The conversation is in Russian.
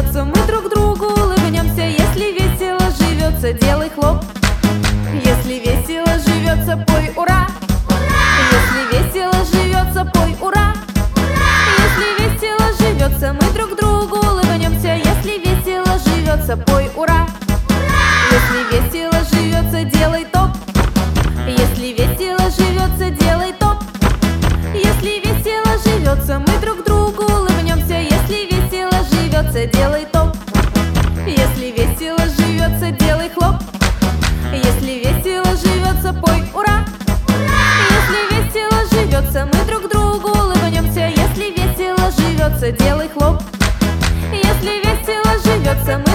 живется, мы друг другу улыбнемся. Если весело живется, делай хлоп. Если весело живется, пой ура! Если весело живется, пой ура! Если весело живется, мы друг другу улыбнемся. Если весело живется, пой ура! Если весело живется, делай топ. Если весело живется, делай топ. Если весело живется, мы друг другу улыбнемся. Если весело живется, делай топ. Если весело живется, делай хлоп. Если весело живется, пой ура! Если весело живется, мы друг другу улыбнемся. Если весело живется, делай хлоп. Если весело живется, мы